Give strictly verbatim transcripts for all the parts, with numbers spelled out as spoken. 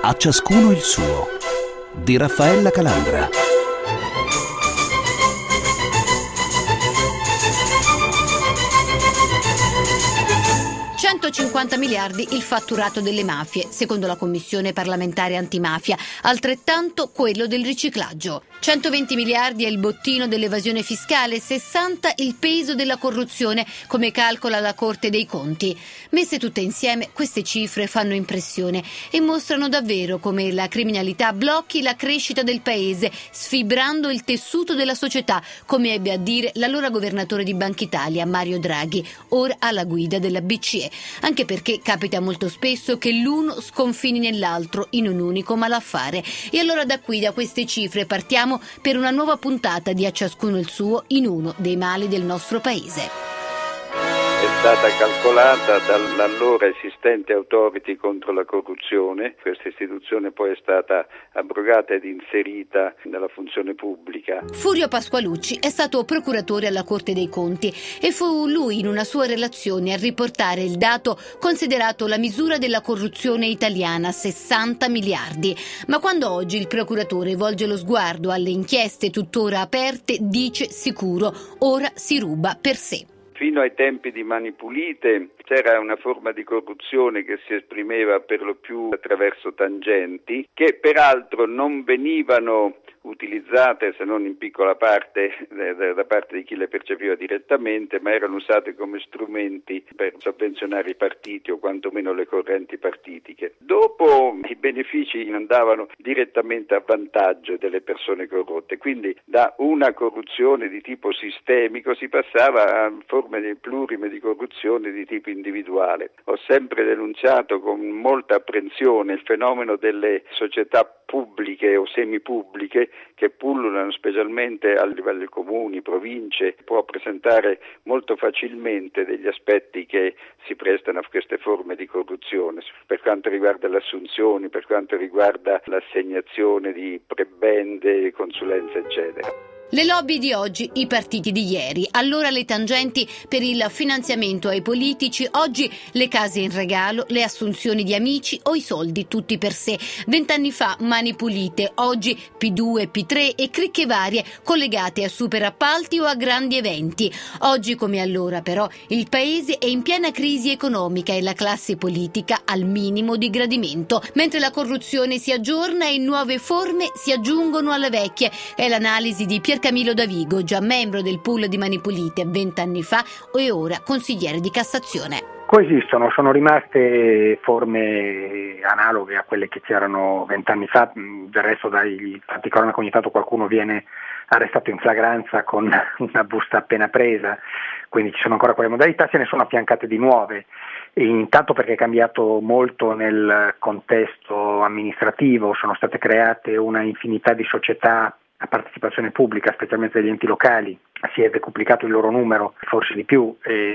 A ciascuno il suo, di Raffaella Calandra. centocinquanta miliardi il fatturato delle mafie, secondo la Commissione parlamentare antimafia, altrettanto quello del riciclaggio. centoventi miliardi è il bottino dell'evasione fiscale, sessanta il peso della corruzione, come calcola la Corte dei Conti. Messe tutte insieme, queste cifre fanno impressione e mostrano davvero come la criminalità blocchi la crescita del paese, sfibrando il tessuto della società, come ebbe a dire l'allora governatore di Banca Italia, Mario Draghi, ora alla guida della B C E. Anche perché capita molto spesso che l'uno sconfini nell'altro in un unico malaffare. E allora da qui, da queste cifre, partiamo per una nuova puntata di A ciascuno il suo in uno dei mali del nostro paese. È stata calcolata dall'allora esistente Authority contro la corruzione. Questa istituzione poi è stata abrogata ed inserita nella funzione pubblica. Furio Pasqualucci è stato procuratore alla Corte dei Conti e fu lui in una sua relazione a riportare il dato considerato la misura della corruzione italiana, sessanta miliardi. Ma quando oggi il procuratore volge lo sguardo alle inchieste tuttora aperte, dice sicuro, ora si ruba per sé. Fino ai tempi di Mani Pulite c'era una forma di corruzione che si esprimeva per lo più attraverso tangenti, che peraltro non venivano utilizzate, se non in piccola parte, da parte di chi le percepiva direttamente, ma erano usate come strumenti per sovvenzionare i partiti o quantomeno le correnti partitiche. Dopo i benefici andavano direttamente a vantaggio delle persone corrotte, quindi da una corruzione di tipo sistemico si passava a forme plurime di corruzione di tipo individuale. Ho sempre denunciato con molta apprensione il fenomeno delle società pubbliche o semipubbliche che pullulano specialmente a livello di comuni, province, può presentare molto facilmente degli aspetti che si prestano a queste forme di corruzione, per quanto riguarda le assunzioni, per quanto riguarda l'assegnazione di prebende, consulenze, eccetera. Le lobby di oggi, i partiti di ieri, allora le tangenti per il finanziamento ai politici, oggi le case in regalo, le assunzioni di amici o i soldi tutti per sé. Vent'anni fa Mani Pulite, oggi P due, P tre e cricche varie collegate a super appalti o a grandi eventi. Oggi come allora però il paese è in piena crisi economica e la classe politica al minimo di gradimento, mentre la corruzione si aggiorna e nuove forme si aggiungono alle vecchie. È l'analisi di Pier Camillo Davigo, già membro del pool di Mani Pulite vent'anni fa e ora consigliere di Cassazione. Coesistono, sono rimaste forme analoghe a quelle che c'erano vent'anni fa, del resto dai fatti cronaca ogni tanto qualcuno viene arrestato in flagranza con una busta appena presa, quindi ci sono ancora quelle modalità, se ne sono affiancate di nuove. E intanto perché è cambiato molto nel contesto amministrativo, sono state create una infinità di società a partecipazione pubblica, specialmente degli enti locali, si è decuplicato il loro numero, forse di più,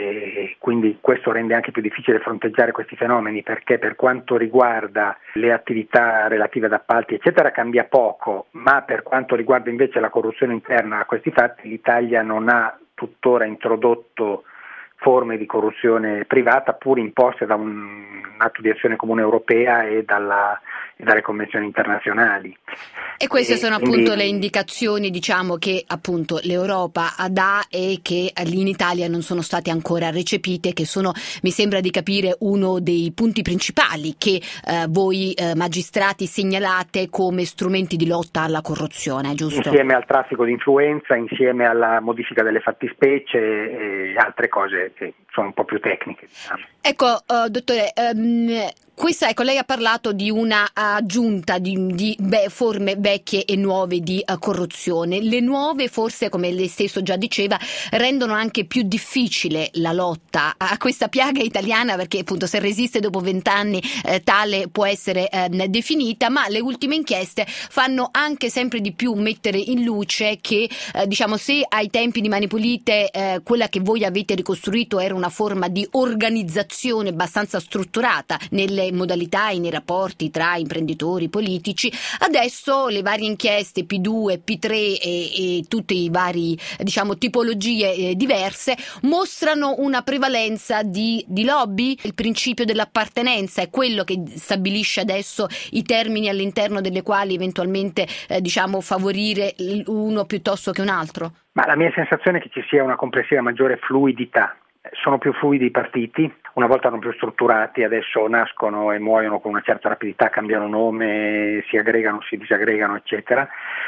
e quindi questo rende anche più difficile fronteggiare questi fenomeni, perché per quanto riguarda le attività relative ad appalti eccetera cambia poco, ma per quanto riguarda invece la corruzione interna a questi fatti l'Italia non ha tuttora introdotto forme di corruzione privata pur imposte da un atto di azione comune europea e dalla e dalle convenzioni internazionali. E queste e sono quindi... appunto le indicazioni, diciamo, che appunto l'Europa dà e che in Italia non sono state ancora recepite, che sono, mi sembra di capire, uno dei punti principali che eh, voi eh, magistrati segnalate come strumenti di lotta alla corruzione, giusto? Insieme al traffico di influenza, insieme alla modifica delle fattispecie e altre cose che sono un po' più tecniche, diciamo. Ecco, uh, dottore, um, questa, ecco, lei ha parlato di una aggiunta di, di beh, forme vecchie e nuove di uh, corruzione. Le nuove, forse, come lei stesso già diceva, rendono anche più difficile la lotta a questa piaga italiana, perché appunto se resiste dopo vent'anni eh, tale può essere eh, definita, ma le ultime inchieste fanno anche sempre di più mettere in luce che, eh, diciamo, se ai tempi di Mani Pulite eh, quella che voi avete ricostruito era una forma di organizzazione abbastanza strutturata nelle modalità e nei rapporti tra imprenditori politici. Adesso le varie inchieste P due, P tre e, e tutte i vari, diciamo, tipologie eh, diverse mostrano una prevalenza di, di lobby. Il principio dell'appartenenza è quello che stabilisce adesso i termini all'interno delle quali eventualmente eh, diciamo favorire uno piuttosto che un altro? Ma la mia sensazione è che ci sia una complessiva maggiore fluidità. Sono più fluidi i partiti, una volta erano più strutturati, adesso nascono e muoiono con una certa rapidità, cambiano nome, si aggregano, si disaggregano, eccetera.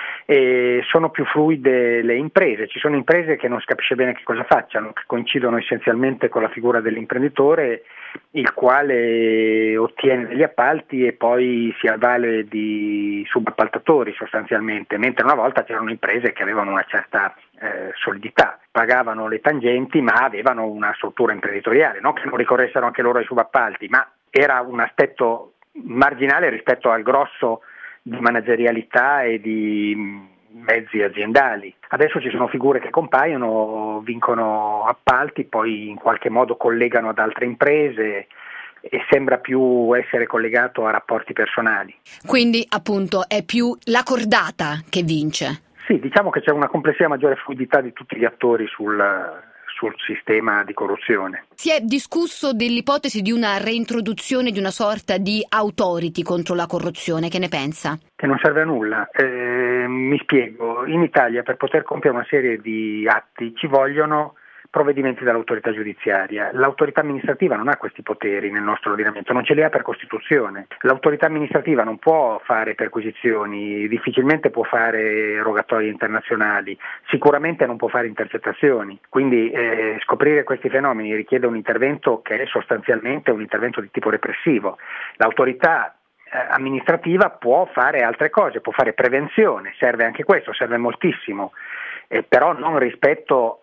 E sono più fluide le imprese, ci sono imprese che non si capisce bene che cosa facciano, che coincidono essenzialmente con la figura dell'imprenditore, il quale ottiene degli appalti e poi si avvale di subappaltatori sostanzialmente, mentre una volta c'erano imprese che avevano una certa eh, solidità, pagavano le tangenti ma avevano una struttura imprenditoriale, non che non ricorressero anche loro ai subappalti, ma era un aspetto marginale rispetto al grosso di managerialità e di mezzi aziendali. Adesso ci sono figure che compaiono, vincono appalti, poi in qualche modo collegano ad altre imprese e sembra più essere collegato a rapporti personali. Quindi appunto è più la cordata che vince. Sì, diciamo che c'è una complessiva maggiore fluidità di tutti gli attori sul sul sistema di corruzione. Si è discusso dell'ipotesi di una reintroduzione di una sorta di authority contro la corruzione, che ne pensa? Che non serve a nulla. Eh, mi spiego, in Italia per poter compiere una serie di atti ci vogliono provvedimenti dall'autorità giudiziaria. L'autorità amministrativa non ha questi poteri nel nostro ordinamento, non ce li ha per Costituzione. L'autorità amministrativa non può fare perquisizioni, difficilmente può fare rogatorie internazionali, sicuramente non può fare intercettazioni. Quindi eh, scoprire questi fenomeni richiede un intervento che è sostanzialmente un intervento di tipo repressivo. L'autorità eh, amministrativa può fare altre cose, può fare prevenzione, serve anche questo, serve moltissimo, eh, però non rispetto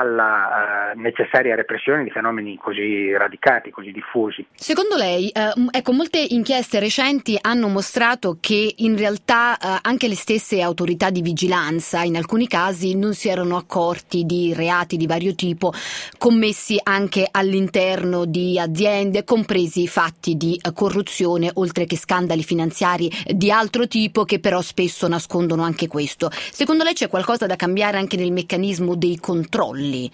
alla uh, necessaria repressione di fenomeni così radicati, così diffusi. Secondo lei, eh, ecco, molte inchieste recenti hanno mostrato che in realtà eh, anche le stesse autorità di vigilanza in alcuni casi non si erano accorti di reati di vario tipo commessi anche all'interno di aziende, compresi fatti di eh, corruzione, oltre che scandali finanziari di altro tipo che però spesso nascondono anche questo. Secondo lei c'è qualcosa da cambiare anche nel meccanismo dei controlli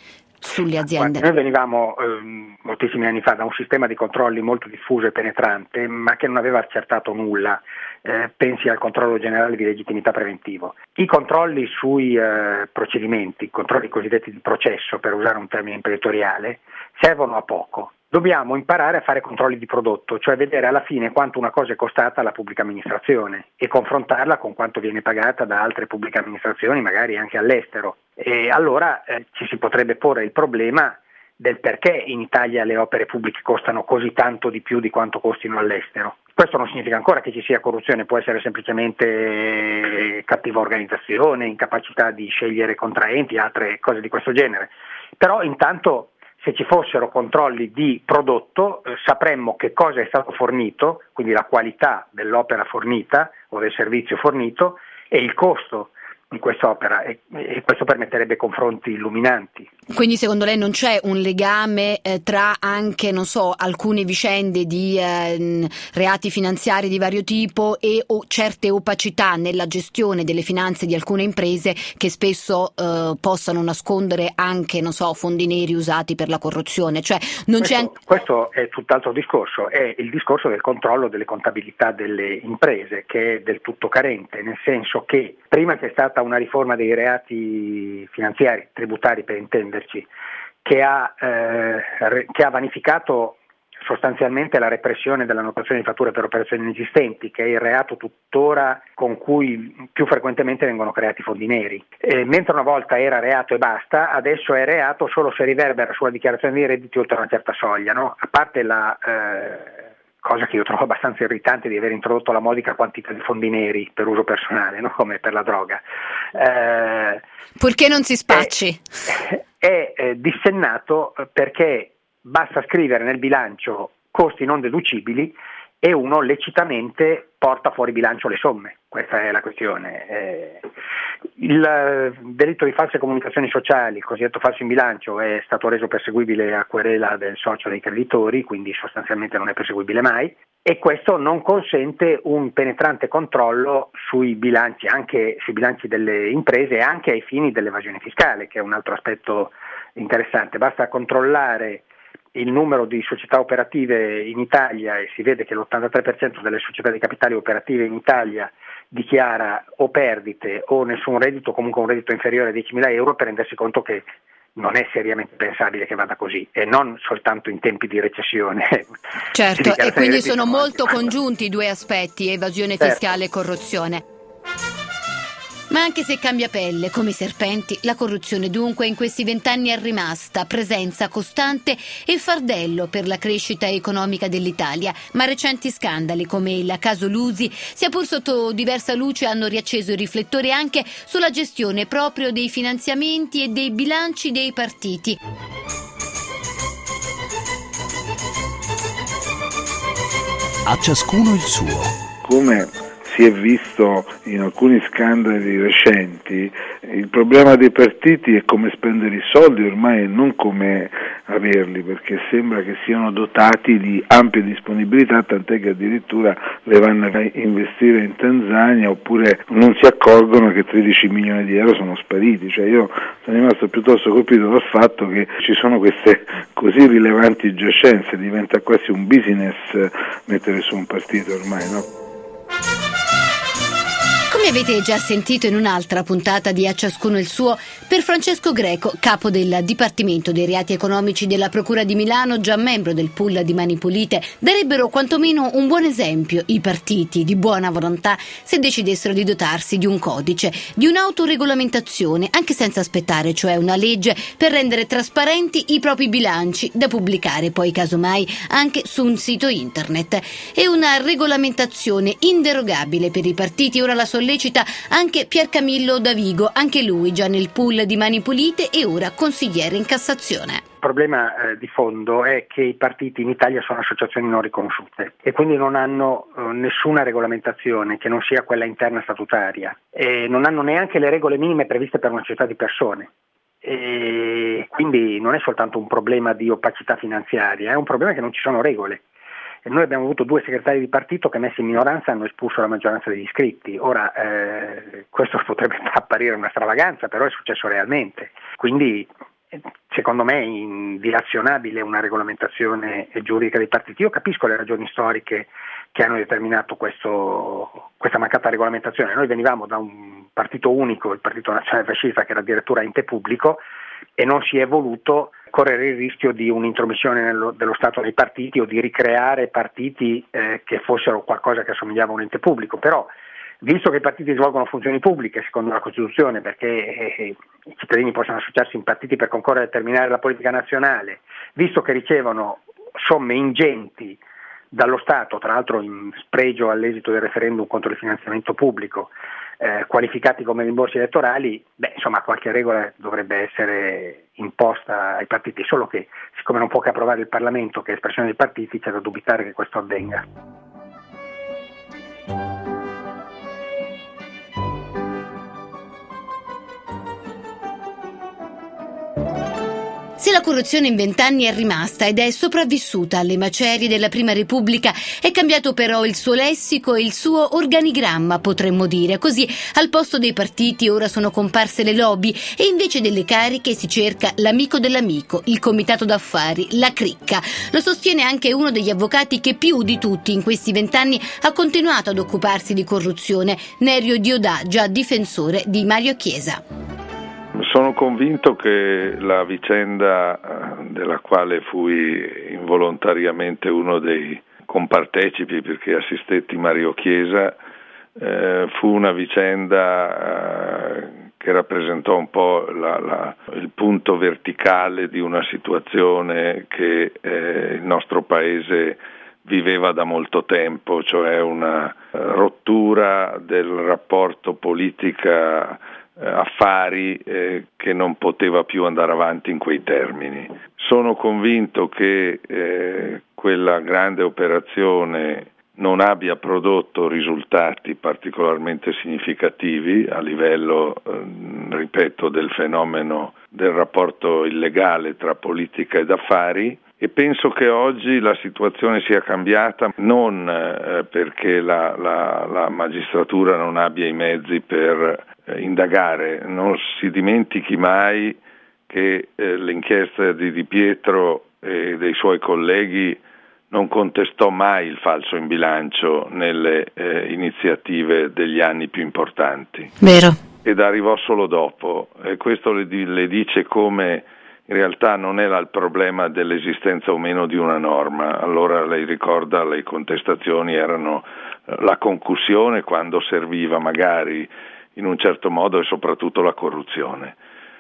sulle aziende? Noi venivamo eh, moltissimi anni fa da un sistema di controlli molto diffuso e penetrante, ma che non aveva accertato nulla. Eh, pensi al controllo generale di legittimità preventivo. I controlli sui eh, procedimenti, i controlli cosiddetti di processo, per usare un termine imprenditoriale, servono a poco. Dobbiamo imparare a fare controlli di prodotto, cioè vedere alla fine quanto una cosa è costata alla pubblica amministrazione e confrontarla con quanto viene pagata da altre pubbliche amministrazioni, magari anche all'estero. E allora eh, ci si potrebbe porre il problema del perché in Italia le opere pubbliche costano così tanto di più di quanto costino all'estero. Questo non significa ancora che ci sia corruzione, può essere semplicemente cattiva organizzazione, incapacità di scegliere contraenti, altre cose di questo genere. Però intanto se ci fossero controlli di prodotto eh, sapremmo che cosa è stato fornito, quindi la qualità dell'opera fornita o del servizio fornito e il costo di quest'opera e, e questo permetterebbe confronti illuminanti. Quindi secondo lei non c'è un legame eh, tra anche, non so, alcune vicende di eh, reati finanziari di vario tipo e o certe opacità nella gestione delle finanze di alcune imprese che spesso eh, possano nascondere anche, non so, fondi neri usati per la corruzione? Cioè non questo, c'è... questo è tutt'altro discorso, è il discorso del controllo delle contabilità delle imprese, che è del tutto carente, nel senso che prima c'è stata una riforma dei reati finanziari, tributari per intenderci, che ha, eh, re, che ha vanificato sostanzialmente la repressione della notazione di fatture per operazioni inesistenti, che è il reato tuttora con cui più frequentemente vengono creati fondi neri. E mentre una volta era reato e basta, adesso è reato solo se riverbera sulla dichiarazione dei redditi oltre una certa soglia, no? A parte la... Eh, cosa che io trovo abbastanza irritante di aver introdotto la modica quantità di fondi neri per uso personale, no? Come per la droga. Eh, Purché non si spacci. È, è, è dissennato perché basta scrivere nel bilancio costi non deducibili e uno lecitamente porta fuori bilancio le somme, questa è la questione. Eh, il delitto di false comunicazioni sociali, il cosiddetto falso in bilancio, è stato reso perseguibile a querela del socio dei creditori, quindi sostanzialmente non è perseguibile mai, e questo non consente un penetrante controllo sui bilanci, anche sui bilanci delle imprese e anche ai fini dell'evasione fiscale, che è un altro aspetto interessante. Basta controllare il numero di società operative in Italia e si vede che l'ottantatré per cento delle società di capitali operative in Italia dichiara o perdite o nessun reddito, comunque un reddito inferiore a diecimila euro, per rendersi conto che non è seriamente pensabile che vada così, e non soltanto in tempi di recessione. Certo, e quindi sono molto congiunti i due aspetti, evasione fiscale e corruzione. Ma anche se cambia pelle, come i serpenti, la corruzione dunque in questi vent'anni è rimasta presenza costante e fardello per la crescita economica dell'Italia. Ma recenti scandali, come il caso Lusi, sia pur sotto diversa luce, hanno riacceso i riflettori anche sulla gestione proprio dei finanziamenti e dei bilanci dei partiti. A ciascuno il suo. Come si è visto in alcuni scandali recenti, il problema dei partiti è come spendere i soldi ormai e non come averli, perché sembra che siano dotati di ampia disponibilità, tant'è che addirittura le vanno a investire in Tanzania, oppure non si accorgono che tredici milioni di euro sono spariti. Cioè io sono rimasto piuttosto colpito dal fatto che ci sono queste così rilevanti giacenze, diventa quasi un business mettere su un partito ormai, no? Come avete già sentito in un'altra puntata di A ciascuno il suo, per Francesco Greco, capo del Dipartimento dei Reati Economici della Procura di Milano, già membro del pool di Mani Pulite, darebbero quantomeno un buon esempio i partiti di buona volontà se decidessero di dotarsi di un codice, di un'autoregolamentazione, anche senza aspettare cioè una legge, per rendere trasparenti i propri bilanci, da pubblicare poi casomai anche su un sito internet. E una regolamentazione inderogabile per i partiti, ora la sollecita anche Piercamillo Davigo, anche lui già nel pool di Mani Pulite e ora consigliere in Cassazione. Il problema eh, di fondo è che i partiti in Italia sono associazioni non riconosciute e quindi non hanno eh, nessuna regolamentazione che non sia quella interna statutaria, e non hanno neanche le regole minime previste per una società di persone. E quindi non è soltanto un problema di opacità finanziaria, è un problema che non ci sono regole. E noi abbiamo avuto due segretari di partito che, messi in minoranza, hanno espulso la maggioranza degli iscritti. Ora, eh, questo potrebbe apparire una stravaganza, però è successo realmente. Quindi, secondo me, è indilazionabile una regolamentazione giuridica dei partiti. Io capisco le ragioni storiche che hanno determinato questo, questa mancata regolamentazione. Noi venivamo da un partito unico, il Partito Nazionale Fascista, che era addirittura ente pubblico, e non si è voluto correre il rischio di un'intromissione nello, dello Stato nei partiti o di ricreare partiti eh, che fossero qualcosa che assomigliava a un ente pubblico. Però, visto che i partiti svolgono funzioni pubbliche secondo la Costituzione, perché eh, i cittadini possono associarsi in partiti per concorrere a determinare la politica nazionale, visto che ricevono somme ingenti dallo Stato, tra l'altro in spregio all'esito del referendum contro il finanziamento pubblico, eh, qualificati come rimborsi elettorali, beh, insomma, qualche regola dovrebbe essere imposta ai partiti, solo che siccome non può che approvare il Parlamento, che è espressione dei partiti, c'è da dubitare che questo avvenga. Se la corruzione in vent'anni è rimasta ed è sopravvissuta alle macerie della Prima Repubblica, è cambiato però il suo lessico e il suo organigramma, potremmo dire. Così, al posto dei partiti ora sono comparse le lobby e invece delle cariche si cerca l'amico dell'amico, il comitato d'affari, la cricca. Lo sostiene anche uno degli avvocati che più di tutti in questi vent'anni ha continuato ad occuparsi di corruzione, Nerio Diodà, già difensore di Mario Chiesa. Sono convinto che la vicenda della quale fui involontariamente uno dei compartecipi, perché assistetti Mario Chiesa, eh, fu una vicenda eh, che rappresentò un po' la, la, il punto verticale di una situazione che eh, il nostro paese viveva da molto tempo, cioè una rottura del rapporto politica affari eh, che non poteva più andare avanti in quei termini. Sono convinto che eh, quella grande operazione non abbia prodotto risultati particolarmente significativi a livello, eh, ripeto, del fenomeno del rapporto illegale tra politica ed affari, e penso che oggi la situazione sia cambiata non eh, perché la, la, la magistratura non abbia i mezzi per eh, indagare. Non si dimentichi mai che eh, l'inchiesta di Di Pietro e dei suoi colleghi non contestò mai il falso in bilancio nelle eh, iniziative degli anni più importanti. Vero. Ed arrivò solo dopo, e questo le, le dice come in realtà non era il problema dell'esistenza o meno di una norma. Allora lei ricorda, le contestazioni erano la concussione quando serviva magari in un certo modo, e soprattutto la corruzione.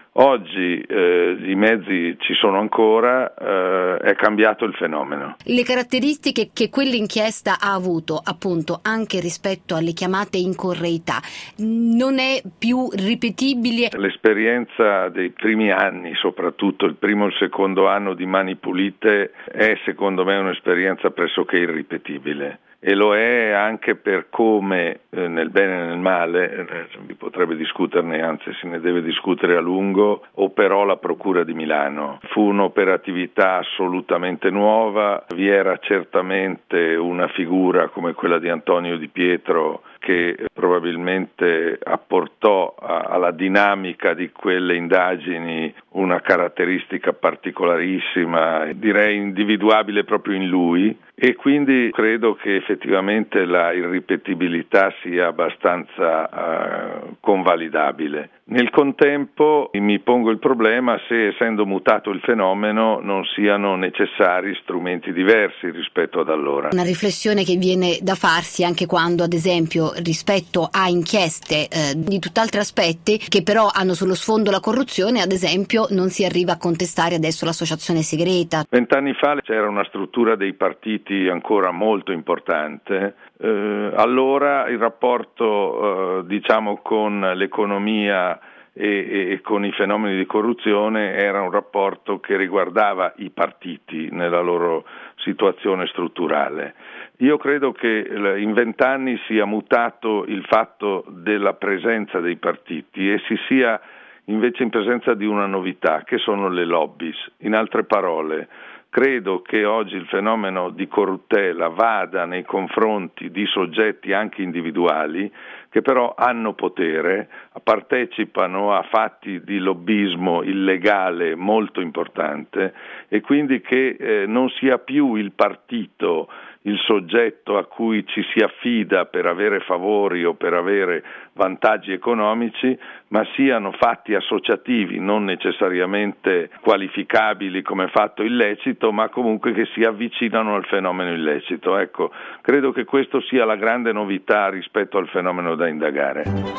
Oggi eh, i mezzi ci sono ancora, eh, è cambiato il fenomeno. Le caratteristiche che quell'inchiesta ha avuto, appunto, anche rispetto alle chiamate in correità, non è più ripetibile? L'esperienza dei primi anni, soprattutto il primo e il secondo anno di Mani Pulite, è secondo me un'esperienza pressoché irripetibile. E lo è anche per come, eh, nel bene e nel male, eh, si potrebbe discuterne, anzi se ne deve discutere a lungo, operò la Procura di Milano. Fu un'operatività assolutamente nuova, vi era certamente una figura come quella di Antonio Di Pietro che probabilmente apportò a, alla dinamica di quelle indagini una caratteristica particolarissima, direi individuabile proprio in lui, e quindi credo che effettivamente la irripetibilità sia abbastanza uh, convalidabile. Nel contempo mi pongo il problema se, essendo mutato il fenomeno, non siano necessari strumenti diversi rispetto ad allora. Una riflessione che viene da farsi anche quando, ad esempio, rispetto a inchieste eh, di tutt'altri aspetti che però hanno sullo sfondo la corruzione, ad esempio, non si arriva a contestare adesso l'associazione segreta. Vent'anni fa c'era una struttura dei partiti ancora molto importante. Eh, allora il rapporto eh, diciamo con l'economia e, e con i fenomeni di corruzione era un rapporto che riguardava i partiti nella loro situazione strutturale. Io credo che in vent'anni sia mutato il fatto della presenza dei partiti e si sia invece in presenza di una novità, che sono le lobbies. In altre parole, credo che oggi il fenomeno di corruttela vada nei confronti di soggetti anche individuali che però hanno potere, partecipano a fatti di lobbismo illegale molto importante, e quindi che eh, non sia più il partito il soggetto a cui ci si affida per avere favori o per avere vantaggi economici, ma siano fatti associativi non necessariamente qualificabili come fatto illecito, ma comunque che si avvicinano al fenomeno illecito. Ecco, credo che questo sia la grande novità rispetto al fenomeno da indagare.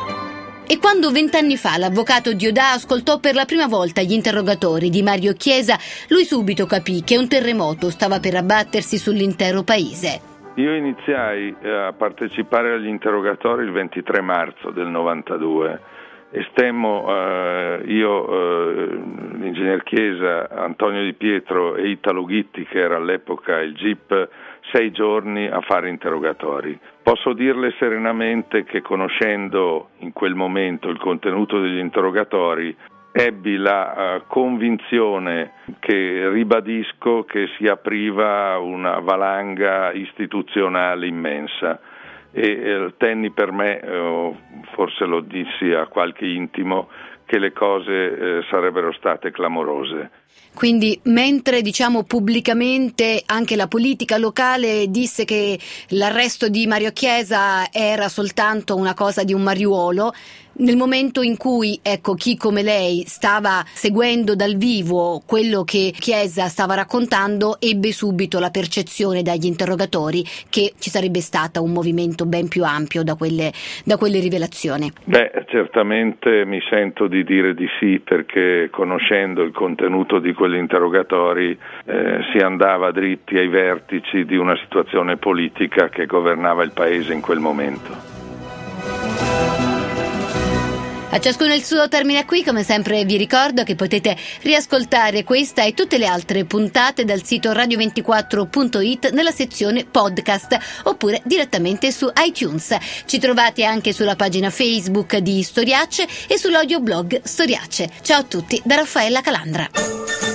E quando vent'anni fa l'avvocato Diodà ascoltò per la prima volta gli interrogatori di Mario Chiesa, lui subito capì che un terremoto stava per abbattersi sull'intero paese. Io iniziai a partecipare agli interrogatori il ventitré marzo del novantadue e stemmo eh, io, eh, l'ingegner Chiesa, Antonio Di Pietro e Italo Ghitti, che era all'epoca il G I P, sei giorni a fare interrogatori. Posso dirle serenamente che, conoscendo in quel momento il contenuto degli interrogatori, ebbi la uh, convinzione, che ribadisco, che si apriva una valanga istituzionale immensa, e eh, tenni per me, eh, forse lo dissi a qualche intimo, che le cose eh, sarebbero state clamorose. Quindi mentre diciamo pubblicamente anche la politica locale disse che l'arresto di Mario Chiesa era soltanto una cosa di un mariuolo, nel momento in cui, ecco, chi come lei stava seguendo dal vivo quello che Chiesa stava raccontando, ebbe subito la percezione dagli interrogatori che ci sarebbe stato un movimento ben più ampio da quelle, da quelle rivelazioni. Beh, certamente mi sento di dire di sì, perché conoscendo il contenuto di quegli interrogatori eh, si andava dritti ai vertici di una situazione politica che governava il paese in quel momento. A ciascuno il suo termina qui, come sempre vi ricordo che potete riascoltare questa e tutte le altre puntate dal sito radio ventiquattro punto it nella sezione podcast oppure direttamente su iTunes. Ci trovate anche sulla pagina Facebook di Storiacce e sull'audioblog Storiacce. Ciao a tutti da Raffaella Calandra.